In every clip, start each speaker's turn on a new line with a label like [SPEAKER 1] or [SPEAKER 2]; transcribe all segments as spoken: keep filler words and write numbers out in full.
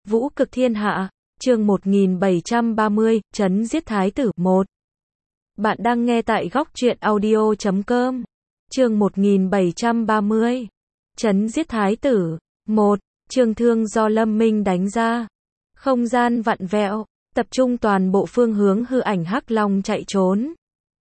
[SPEAKER 1] Vũ cực thiên hạ, chương một nghìn bảy trăm ba mươi, trấn giết thái tử, một. Bạn đang nghe tại góc truyện audio chấm com. Chương một nghìn bảy trăm ba mươi. Trấn giết thái tử, một. Trường thương do Lâm Minh đánh ra. Không gian vặn vẹo, tập trung toàn bộ phương hướng hư ảnh Hắc Long chạy trốn.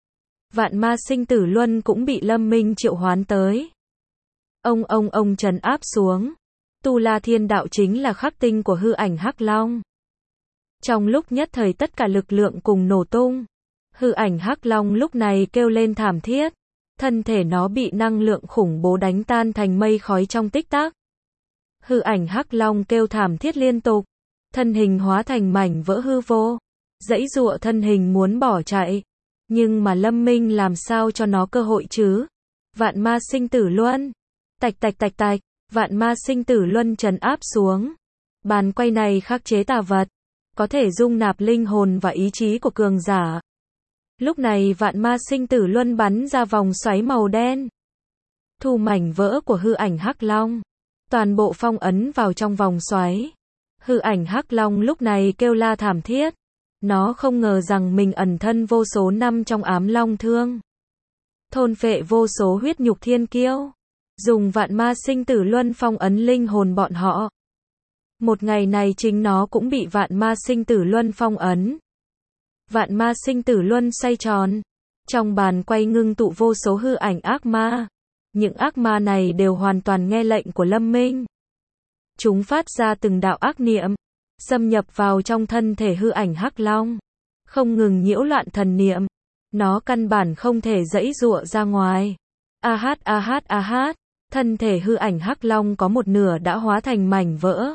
[SPEAKER 1] Vạn ma sinh tử luân cũng bị Lâm Minh triệu hoán tới. Ông ông ông trấn áp xuống. Tu La Thiên Đạo chính là khắc tinh của hư ảnh Hắc Long. Trong lúc nhất thời tất cả lực lượng cùng nổ tung. Hư ảnh Hắc Long lúc này kêu lên thảm thiết. Thân thể nó bị năng lượng khủng bố đánh tan thành mây khói trong tích tắc. Hư ảnh Hắc Long kêu thảm thiết liên tục. Thân hình hóa thành mảnh vỡ hư vô. Giãy giụa thân hình muốn bỏ chạy. Nhưng mà Lâm Minh làm sao cho nó cơ hội chứ? Vạn ma sinh tử luân. Tạch tạch tạch tạch. Vạn ma sinh tử luân trấn áp xuống. Bàn quay này khắc chế tà vật. Có thể dung nạp linh hồn và ý chí của cường giả. Lúc này vạn ma sinh tử luân bắn ra vòng xoáy màu đen. Thu mảnh vỡ của hư ảnh Hắc Long. Toàn bộ phong ấn vào trong vòng xoáy. Hư ảnh Hắc Long lúc này kêu la thảm thiết. Nó không ngờ rằng mình ẩn thân vô số năm trong ám long thương. Thôn phệ vô số huyết nhục thiên kiêu. Dùng vạn ma sinh tử luân phong ấn linh hồn bọn họ. Một ngày này chính nó cũng bị vạn ma sinh tử luân phong ấn. Vạn ma sinh tử luân xoay tròn. Trong bàn quay ngưng tụ vô số hư ảnh ác ma. Những ác ma này đều hoàn toàn nghe lệnh của Lâm Minh. Chúng phát ra từng đạo ác niệm. Xâm nhập vào trong thân thể hư ảnh Hắc Long. Không ngừng nhiễu loạn thần niệm. Nó căn bản không thể giãy giụa ra ngoài. A hát a hát a hát. Thân thể hư ảnh Hắc Long có một nửa đã hóa thành mảnh vỡ.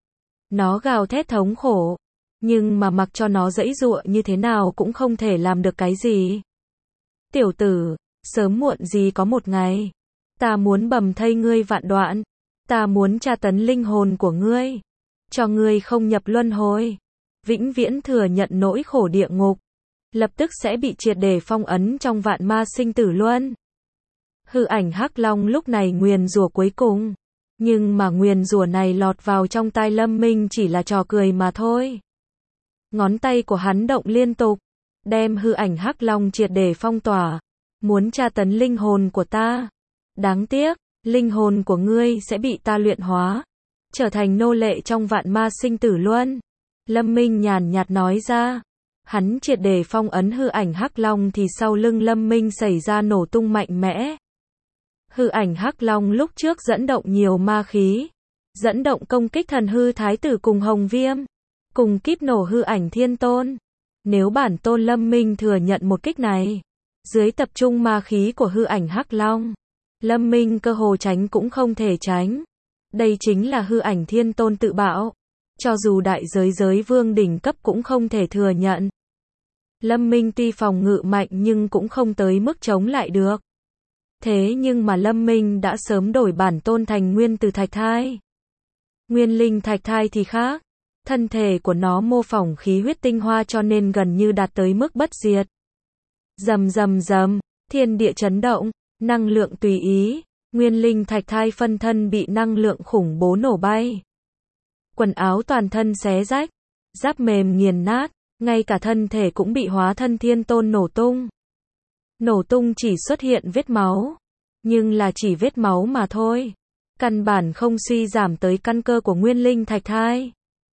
[SPEAKER 1] Nó gào thét thống khổ. Nhưng mà mặc cho nó giãy giụa như thế nào cũng không thể làm được cái gì. Tiểu tử, sớm muộn gì có một ngày. Ta muốn bầm thây ngươi vạn đoạn. Ta muốn tra tấn linh hồn của ngươi. Cho ngươi không nhập luân hồi. Vĩnh viễn thừa nhận nỗi khổ địa ngục. Lập tức sẽ bị triệt để phong ấn trong vạn ma sinh tử luân. Hư ảnh Hắc Long lúc này nguyền rủa cuối cùng. Nhưng mà nguyền rủa này lọt vào trong tai Lâm Minh chỉ là trò cười mà thôi. Ngón tay của hắn động liên tục. Đem hư ảnh Hắc Long triệt để phong tỏa. Muốn tra tấn linh hồn của ta. Đáng tiếc, linh hồn của ngươi sẽ bị ta luyện hóa. Trở thành nô lệ trong vạn ma sinh tử luân. Lâm Minh nhàn nhạt nói ra. Hắn triệt để phong ấn hư ảnh Hắc Long thì sau lưng Lâm Minh xảy ra nổ tung mạnh mẽ. Hư ảnh Hắc Long lúc trước dẫn động nhiều ma khí. Dẫn động công kích thần hư thái tử cùng Hồng Viêm. Cùng kíp nổ hư ảnh Thiên Tôn. Nếu bản tôn Lâm Minh thừa nhận một kích này. Dưới tập trung ma khí của hư ảnh Hắc Long. Lâm Minh cơ hồ tránh cũng không thể tránh. Đây chính là hư ảnh Thiên Tôn tự bạo. Cho dù đại giới giới vương đỉnh cấp cũng không thể thừa nhận. Lâm Minh tuy phòng ngự mạnh nhưng cũng không tới mức chống lại được. Thế nhưng mà Lâm Minh đã sớm đổi bản tôn thành nguyên từ thạch thai. Nguyên linh thạch thai thì khác. Thân thể của nó mô phỏng khí huyết tinh hoa cho nên gần như đạt tới mức bất diệt. Rầm rầm rầm, thiên địa chấn động, năng lượng tùy ý. Nguyên linh thạch thai phân thân bị năng lượng khủng bố nổ bay. Quần áo toàn thân xé rách. Giáp mềm nghiền nát. Ngay cả thân thể cũng bị hóa thân Thiên Tôn nổ tung. Nổ tung chỉ xuất hiện vết máu. Nhưng là chỉ vết máu mà thôi. Căn bản không suy giảm tới căn cơ của nguyên linh thạch thai.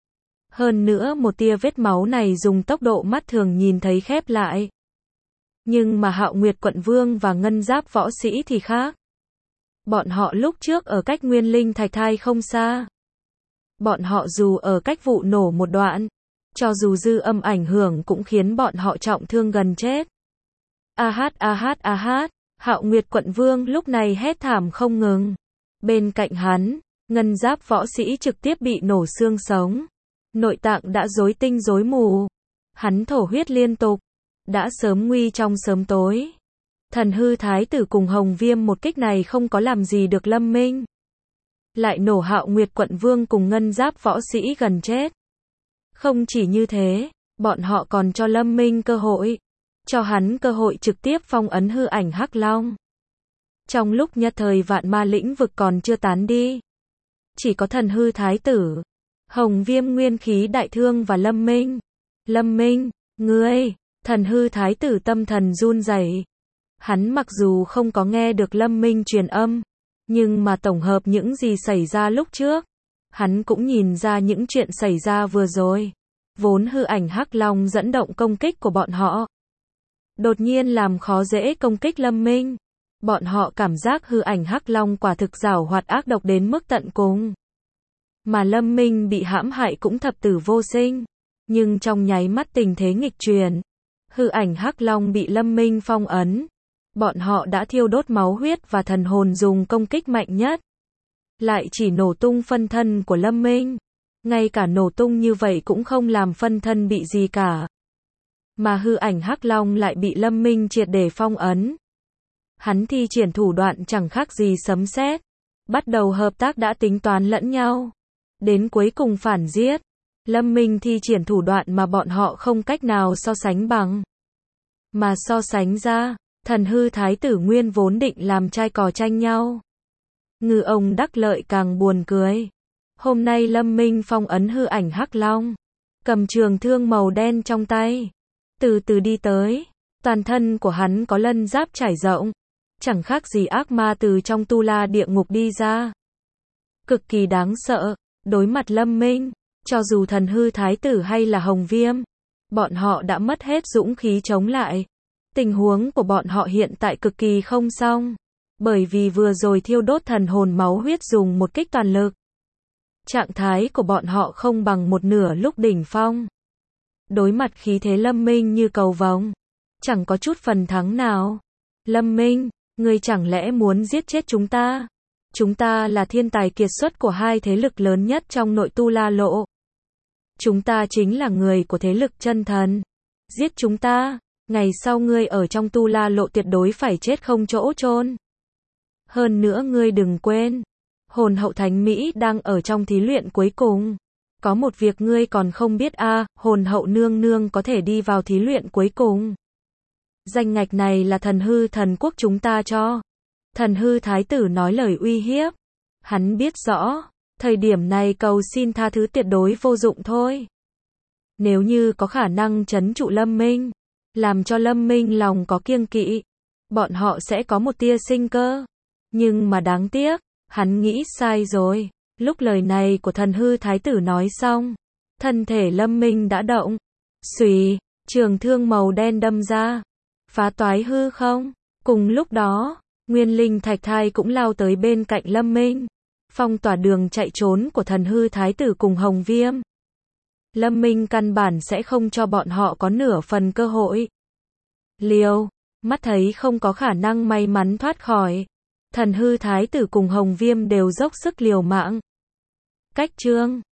[SPEAKER 1] Hơn nữa một tia vết máu này dùng tốc độ mắt thường nhìn thấy khép lại. Nhưng mà Hạo Nguyệt Quận Vương và Ngân Giáp võ sĩ thì khác. Bọn họ lúc trước ở cách nguyên linh thạch thai không xa. Bọn họ dù ở cách vụ nổ một đoạn. Cho dù dư âm ảnh hưởng cũng khiến bọn họ trọng thương gần chết. A hát a hát a hát. Hạo Nguyệt Quận Vương lúc này hét thảm không ngừng. Bên cạnh hắn, Ngân Giáp võ sĩ trực tiếp bị nổ xương sống. Nội tạng đã rối tinh rối mù. Hắn thổ huyết liên tục. Đã sớm nguy trong sớm tối. Thần hư thái tử cùng Hồng Viêm một kích này không có làm gì được Lâm Minh. Lại nổ Hạo Nguyệt Quận Vương cùng Ngân Giáp võ sĩ gần chết. Không chỉ như thế, bọn họ còn cho Lâm Minh cơ hội. Cho hắn cơ hội trực tiếp phong ấn hư ảnh Hắc Long. Trong lúc nhất thời vạn ma lĩnh vực còn chưa tán đi. Chỉ có thần hư thái tử. Hồng Viêm nguyên khí đại thương và Lâm Minh. Lâm Minh, ngươi, thần hư thái tử tâm thần run rẩy. Hắn mặc dù không có nghe được Lâm Minh truyền âm, nhưng mà tổng hợp những gì xảy ra lúc trước, hắn cũng nhìn ra những chuyện xảy ra vừa rồi. Vốn hư ảnh Hắc Long dẫn động công kích của bọn họ, đột nhiên làm khó dễ công kích Lâm Minh. Bọn họ cảm giác hư ảnh Hắc Long quả thực giảo hoạt ác độc đến mức tận cùng. Mà Lâm Minh bị hãm hại cũng thập tử vô sinh. Nhưng trong nháy mắt tình thế nghịch chuyển, hư ảnh Hắc Long bị Lâm Minh phong ấn. Bọn họ đã thiêu đốt máu huyết và thần hồn dùng công kích mạnh nhất. Lại chỉ nổ tung phân thân của Lâm Minh. Ngay cả nổ tung như vậy cũng không làm phân thân bị gì cả. Mà hư ảnh Hắc Long lại bị Lâm Minh triệt để phong ấn. Hắn thi triển thủ đoạn chẳng khác gì sấm sét. Bắt đầu hợp tác đã tính toán lẫn nhau. Đến cuối cùng phản giết. Lâm Minh thi triển thủ đoạn mà bọn họ không cách nào so sánh bằng. Mà so sánh ra, thần hư thái tử nguyên vốn định làm trai cò tranh nhau. Ngư ông đắc lợi càng buồn cười. Hôm nay Lâm Minh phong ấn hư ảnh Hắc Long, cầm trường thương màu đen trong tay, từ từ đi tới. Toàn thân của hắn có lân giáp trải rộng, chẳng khác gì ác ma từ trong tu la địa ngục đi ra. Cực kỳ đáng sợ. Đối mặt Lâm Minh, cho dù thần hư thái tử hay là Hồng Viêm, bọn họ đã mất hết dũng khí chống lại. Tình huống của bọn họ hiện tại cực kỳ không xong, bởi vì vừa rồi thiêu đốt thần hồn máu huyết dùng một kích toàn lực. Trạng thái của bọn họ không bằng một nửa lúc đỉnh phong. Đối mặt khí thế Lâm Minh như cầu vồng, chẳng có chút phần thắng nào. Lâm Minh, ngươi chẳng lẽ muốn giết chết chúng ta? Chúng ta là thiên tài kiệt xuất của hai thế lực lớn nhất trong nội tu la lộ. Chúng ta chính là người của thế lực chân thần. Giết chúng ta, ngày sau ngươi ở trong tu la lộ tuyệt đối phải chết không chỗ chôn. Hơn nữa ngươi đừng quên, hồn hậu thánh Mỹ đang ở trong thí luyện cuối cùng. Có một việc ngươi còn không biết a, à, hồn hậu nương nương có thể đi vào thí luyện cuối cùng. Danh ngạch này là thần hư thần quốc chúng ta cho. Thần hư thái tử nói lời uy hiếp. Hắn biết rõ, thời điểm này cầu xin tha thứ tuyệt đối vô dụng thôi. Nếu như có khả năng trấn trụ Lâm Minh, làm cho Lâm Minh lòng có kiêng kỵ, bọn họ sẽ có một tia sinh cơ. Nhưng mà đáng tiếc, hắn nghĩ sai rồi. Lúc lời này của thần hư thái tử nói xong, thân thể Lâm Minh đã động. Xùy, trường thương màu đen đâm ra, phá toái hư không. Cùng lúc đó, Nguyên Linh Thạch Thai cũng lao tới bên cạnh Lâm Minh, phong tỏa đường chạy trốn của thần hư thái tử cùng Hồng Viêm. Lâm Minh căn bản sẽ không cho bọn họ có nửa phần cơ hội. Liều, mắt thấy không có khả năng may mắn thoát khỏi. Thần hư thái tử cùng Hồng Viêm đều dốc sức liều mạng. Cách chương